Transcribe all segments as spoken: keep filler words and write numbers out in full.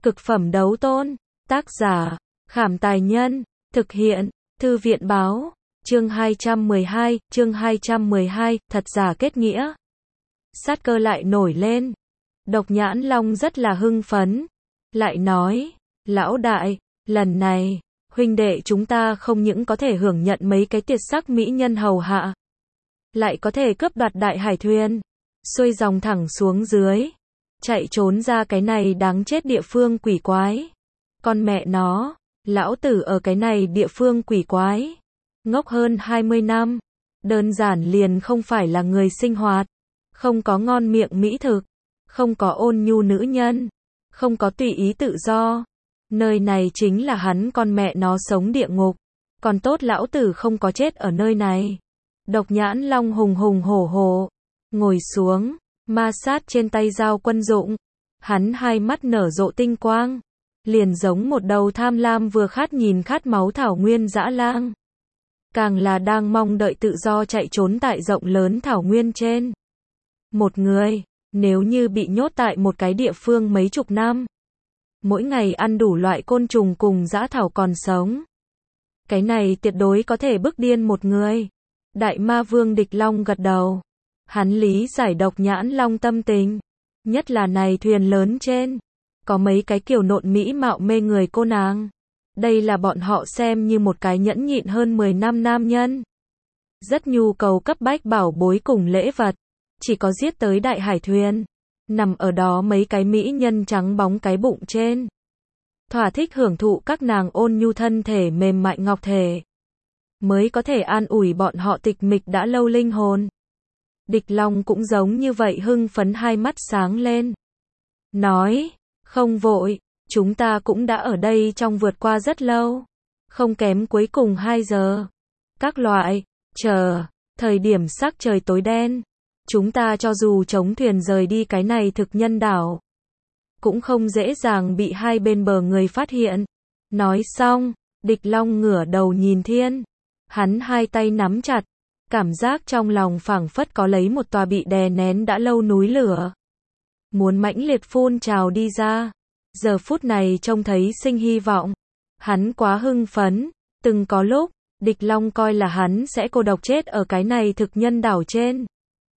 Cực phẩm đấu tôn. Tác giả, Khảm Tài Nhân. Thực hiện, Thư viện Báo. Chương hai trăm mười hai, chương hai trăm mười hai, thật giả kết nghĩa. Sát cơ lại nổi lên. Độc Nhãn Long rất là hưng phấn. Lại nói, lão đại, lần này, huynh đệ chúng ta không những có thể hưởng nhận mấy cái tuyệt sắc mỹ nhân hầu hạ, lại có thể cướp đoạt đại hải thuyền, xuôi dòng thẳng xuống dưới, chạy trốn ra cái này đáng chết địa phương quỷ quái. Con mẹ nó, lão tử ở cái này địa phương quỷ quái, ngốc hơn hai mươi năm, đơn giản liền không phải là người sinh hoạt, không có ngon miệng mỹ thực, không có ôn nhu nữ nhân, không có tùy ý tự do. Nơi này chính là hắn con mẹ nó sống địa ngục, còn tốt lão tử không có chết ở nơi này. Độc Nhãn Long hùng hùng hổ hổ, ngồi xuống, ma sát trên tay dao quân dụng, hắn hai mắt nở rộ tinh quang, liền giống một đầu tham lam vừa khát nhìn khát máu thảo nguyên dã lang. Càng là đang mong đợi tự do chạy trốn tại rộng lớn thảo nguyên trên. Một người, nếu như bị nhốt tại một cái địa phương mấy chục năm, mỗi ngày ăn đủ loại côn trùng cùng dã thảo còn sống, cái này tuyệt đối có thể bức điên một người. Đại Ma Vương Địch Long gật đầu. Hắn lý giải Độc Nhãn Long tâm tình, nhất là này thuyền lớn trên có mấy cái kiểu nộn mỹ mạo mê người cô nàng. Đây là bọn họ xem như một cái nhẫn nhịn hơn mười năm nam nhân, rất nhu cầu cấp bách bảo bối cùng lễ vật, chỉ có giết tới đại hải thuyền, nằm ở đó mấy cái mỹ nhân trắng bóng cái bụng trên, thỏa thích hưởng thụ các nàng ôn nhu thân thể mềm mại ngọc thể, mới có thể an ủi bọn họ tịch mịch đã lâu linh hồn. Địch Long cũng giống như vậy hưng phấn, hai mắt sáng lên, nói, không vội, chúng ta cũng đã ở đây trong vượt qua rất lâu, không kém cuối cùng hai giờ. Các loại, chờ, thời điểm sắc trời tối đen, chúng ta cho dù chống thuyền rời đi cái này thực nhân đảo, cũng không dễ dàng bị hai bên bờ người phát hiện. Nói xong, Địch Long ngửa đầu nhìn thiên, hắn hai tay nắm chặt, cảm giác trong lòng phảng phất có lấy một tòa bị đè nén đã lâu núi lửa, muốn mãnh liệt phun trào đi ra. Giờ phút này trông thấy sinh hy vọng, hắn quá hưng phấn. Từng có lúc, Địch Long coi là hắn sẽ cô độc chết ở cái này thực nhân đảo trên.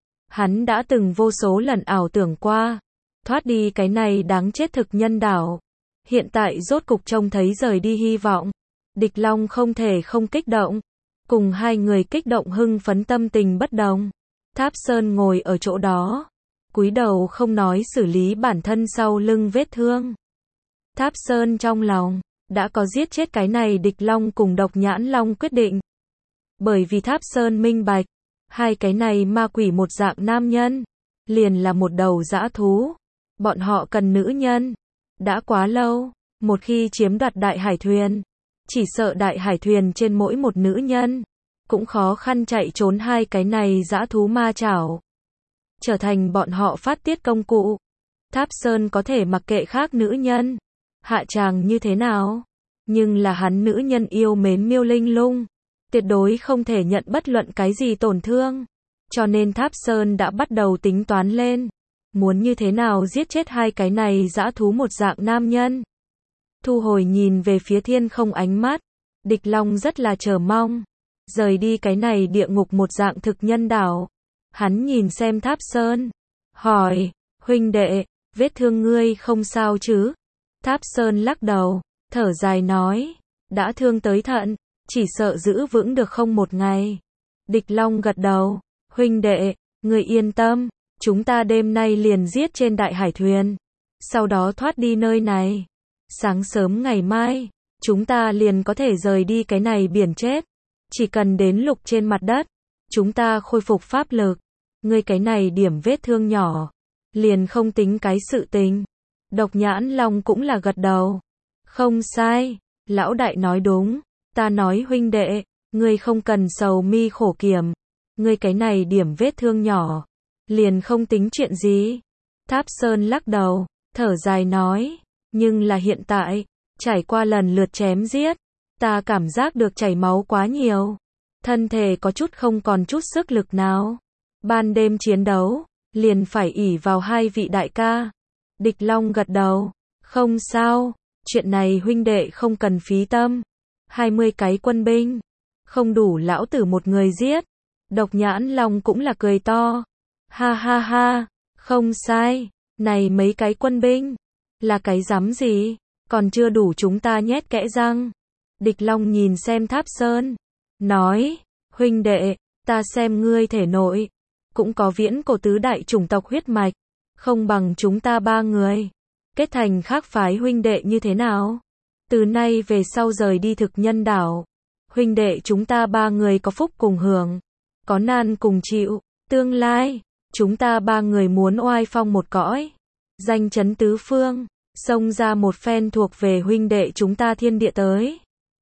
Hắn đã từng vô số lần ảo tưởng qua, thoát đi cái này đáng chết thực nhân đảo. Hiện tại rốt cục trông thấy rời đi hy vọng. Địch Long không thể không kích động. Cùng hai người kích động hưng phấn tâm tình bất đồng. Tháp Sơn ngồi ở chỗ đó, cúi đầu không nói xử lý bản thân sau lưng vết thương. Tháp Sơn trong lòng đã có giết chết cái này Địch Long cùng Độc Nhãn Long quyết định. Bởi vì Tháp Sơn minh bạch, hai cái này ma quỷ một dạng nam nhân, liền là một đầu dã thú. Bọn họ cần nữ nhân, đã quá lâu, một khi chiếm đoạt đại hải thuyền, chỉ sợ đại hải thuyền trên mỗi một nữ nhân, cũng khó khăn chạy trốn hai cái này dã thú ma chảo, trở thành bọn họ phát tiết công cụ. Tháp Sơn có thể mặc kệ khác nữ nhân hạ tràng như thế nào, nhưng là hắn nữ nhân yêu mến Miêu Linh Lung, tuyệt đối không thể nhận bất luận cái gì tổn thương. Cho nên Tháp Sơn đã bắt đầu tính toán lên, muốn như thế nào giết chết hai cái này dã thú một dạng nam nhân. Thu hồi nhìn về phía thiên không ánh mắt, Địch Long rất là chờ mong, rời đi cái này địa ngục một dạng thực nhân đảo. Hắn nhìn xem Tháp Sơn, hỏi, huynh đệ, vết thương ngươi không sao chứ? Tháp Sơn lắc đầu, thở dài nói, đã thương tới thận, chỉ sợ giữ vững được không một ngày. Địch Long gật đầu, huynh đệ, ngươi yên tâm, chúng ta đêm nay liền giết trên đại hải thuyền, sau đó thoát đi nơi này. Sáng sớm ngày mai, chúng ta liền có thể rời đi cái này biển chết. Chỉ cần đến lục trên mặt đất, chúng ta khôi phục pháp lực. Ngươi cái này điểm vết thương nhỏ, liền không tính cái sự tình. Độc Nhãn Long cũng là gật đầu. Không sai, lão đại nói đúng. Ta nói huynh đệ, ngươi không cần sầu mi khổ kiểm. Ngươi cái này điểm vết thương nhỏ, liền không tính chuyện gì. Tháp Sơn lắc đầu, thở dài nói, nhưng là hiện tại, trải qua lần lượt chém giết, ta cảm giác được chảy máu quá nhiều, thân thể có chút không còn chút sức lực nào. Ban đêm chiến đấu, liền phải ỷ vào hai vị đại ca. Địch Long gật đầu, Không sao, chuyện này huynh đệ không cần phí tâm. hai mươi cái quân binh, không đủ lão tử một người giết. Độc Nhãn Long cũng là cười to. Ha ha ha, không sai, này mấy cái quân binh, là cái rắm gì, còn chưa đủ chúng ta nhét kẽ răng. Địch Long nhìn xem Tháp Sơn, nói, huynh đệ, ta xem ngươi thể nội, cũng có viễn cổ tứ đại chủng tộc huyết mạch, không bằng chúng ta ba người, kết thành khác phái huynh đệ như thế nào? Từ nay về sau rời đi thực nhân đảo, huynh đệ chúng ta ba người có phúc cùng hưởng, có nan cùng chịu, tương lai, chúng ta ba người muốn oai phong một cõi, danh chấn tứ phương, xông ra một phen thuộc về huynh đệ chúng ta thiên địa tới.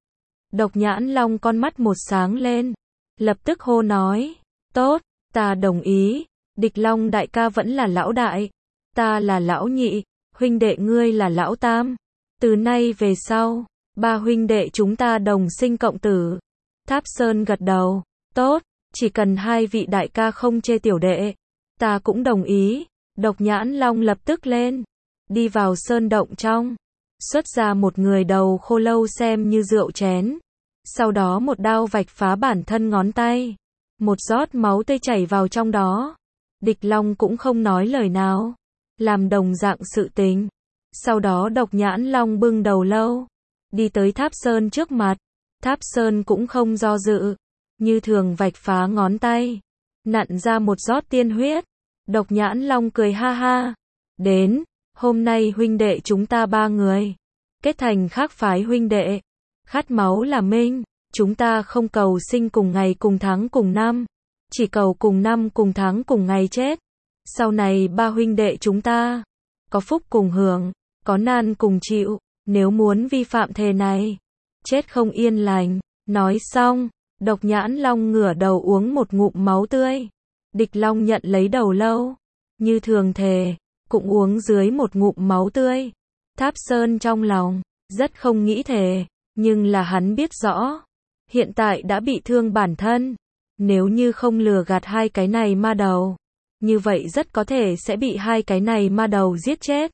Độc Nhãn Long con mắt một sáng lên, lập tức hô nói, tốt, ta đồng ý, Địch Long đại ca vẫn là lão đại, ta là lão nhị, huynh đệ ngươi là lão tam, từ nay về sau, ba huynh đệ chúng ta đồng sinh cộng tử. Tháp Sơn gật đầu, tốt, chỉ cần hai vị đại ca không chê tiểu đệ, ta cũng đồng ý. Độc Nhãn Long lập tức lên, đi vào sơn động trong, xuất ra một người đầu khô lâu xem như rượu chén, sau đó một đao vạch phá bản thân ngón tay, một giọt máu tươi chảy vào trong đó. Địch Long cũng không nói lời nào, làm đồng dạng sự tình. Sau đó Độc Nhãn Long bưng đầu lâu, đi tới Tháp Sơn trước mặt. Tháp Sơn cũng không do dự, như thường vạch phá ngón tay, nặn ra một giọt tiên huyết. Độc Nhãn Long cười ha ha, đến, hôm nay huynh đệ chúng ta ba người, kết thành khác phái huynh đệ, khát máu là minh, chúng ta không cầu sinh cùng ngày cùng tháng cùng năm, chỉ cầu cùng năm cùng tháng cùng ngày chết. Sau này ba huynh đệ chúng ta, có phúc cùng hưởng, có nan cùng chịu, nếu muốn vi phạm thề này, chết không yên lành. Nói xong, Độc Nhãn Long ngửa đầu uống một ngụm máu tươi. Địch Long nhận lấy đầu lâu, như thường thề, cũng uống dưới một ngụm máu tươi. Tháp Sơn trong lòng, rất không nghĩ thề, nhưng là hắn biết rõ, hiện tại đã bị thương bản thân, nếu như không lừa gạt hai cái này ma đầu, như vậy rất có thể sẽ bị hai cái này ma đầu giết chết.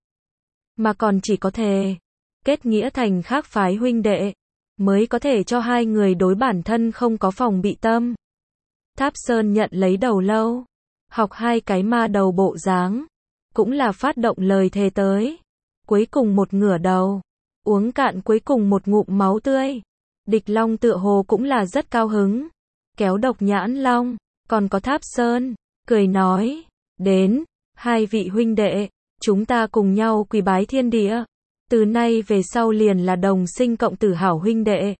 Mà còn chỉ có thề, kết nghĩa thành khác phái huynh đệ, mới có thể cho hai người đối bản thân không có phòng bị tâm. Tháp Sơn nhận lấy đầu lâu, học hai cái ma đầu bộ dáng, cũng là phát động lời thề tới. Cuối cùng một ngửa đầu, uống cạn cuối cùng một ngụm máu tươi. Địch Long tựa hồ cũng là rất cao hứng, kéo Độc Nhãn Long, còn có Tháp Sơn, cười nói, đến, hai vị huynh đệ, chúng ta cùng nhau quỳ bái thiên địa, từ nay về sau liền là đồng sinh cộng tử hảo huynh đệ.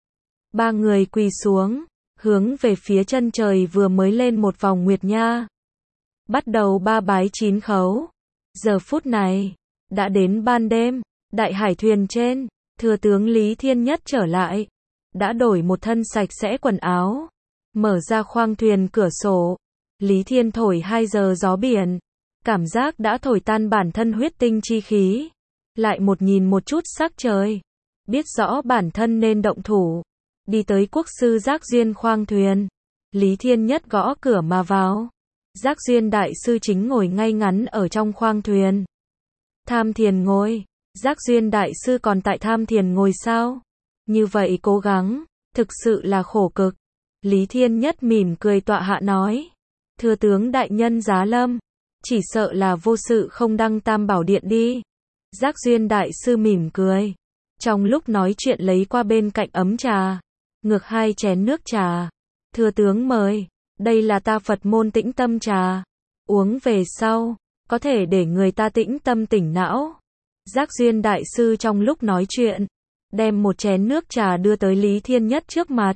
Ba người quỳ xuống, hướng về phía chân trời vừa mới lên một vòng nguyệt nha, bắt đầu ba bái chín khấu. Giờ phút này, đã đến ban đêm, đại hải thuyền trên, thừa tướng Lý Thiên Nhất trở lại, đã đổi một thân sạch sẽ quần áo, mở ra khoang thuyền cửa sổ, Lý Thiên thổi hai giờ gió biển, cảm giác đã thổi tan bản thân huyết tinh chi khí, lại một nhìn một chút sắc trời, biết rõ bản thân nên động thủ, đi tới quốc sư Giác Duyên khoang thuyền, Lý Thiên Nhất gõ cửa mà vào. Giác Duyên đại sư chính ngồi ngay ngắn ở trong khoang thuyền. Tham Thiền ngồi, Giác Duyên đại sư còn tại Tham Thiền ngồi sao? Như vậy cố gắng, thực sự là khổ cực. Lý Thiên Nhất mỉm cười tọa hạ nói, thưa tướng đại nhân giá lâm, chỉ sợ là vô sự không đăng Tam Bảo Điện đi. Giác Duyên đại sư mỉm cười, trong lúc nói chuyện lấy qua bên cạnh ấm trà, ngược hai chén nước trà. Thưa tướng mời, đây là ta Phật môn tĩnh tâm trà, uống về sau, có thể để người ta tĩnh tâm tỉnh não. Giác Duyên đại sư trong lúc nói chuyện, đem một chén nước trà đưa tới Lý Thiên Nhất trước mặt.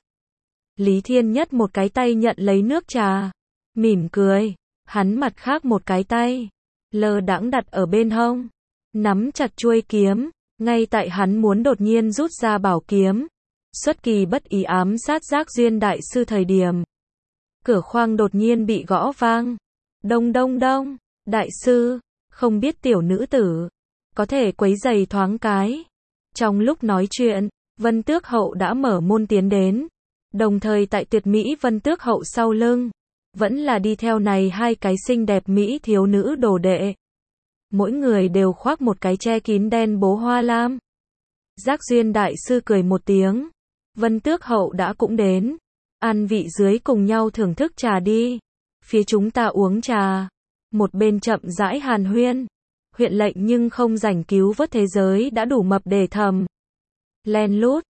Lý Thiên Nhất một cái tay nhận lấy nước trà, mỉm cười, hắn mặt khác một cái tay, lơ đãng đặt ở bên hông, nắm chặt chuôi kiếm, ngay tại hắn muốn đột nhiên rút ra bảo kiếm, xuất kỳ bất ý ám sát Giác Duyên đại sư thời điểm. Cửa khoang đột nhiên bị gõ vang, đông đông đông, đại sư, không biết tiểu nữ tử, có thể quấy giày thoáng cái. Trong lúc nói chuyện, Vân Tước Hậu đã mở môn tiến đến, đồng thời tại tuyệt mỹ Vân Tước Hậu sau lưng, vẫn là đi theo này hai cái xinh đẹp mỹ thiếu nữ đồ đệ. mỗi người đều khoác một cái che kín đen bố hoa lam. Giác Duyên đại sư cười một tiếng. Vân Tước hậu đã cũng đến. An vị dưới cùng nhau thưởng thức trà đi. Phía chúng ta uống trà. Một bên chậm rãi hàn huyên. Huyện lệnh nhưng không rảnh cứu vớt thế giới đã đủ mập để thầm. Len lút.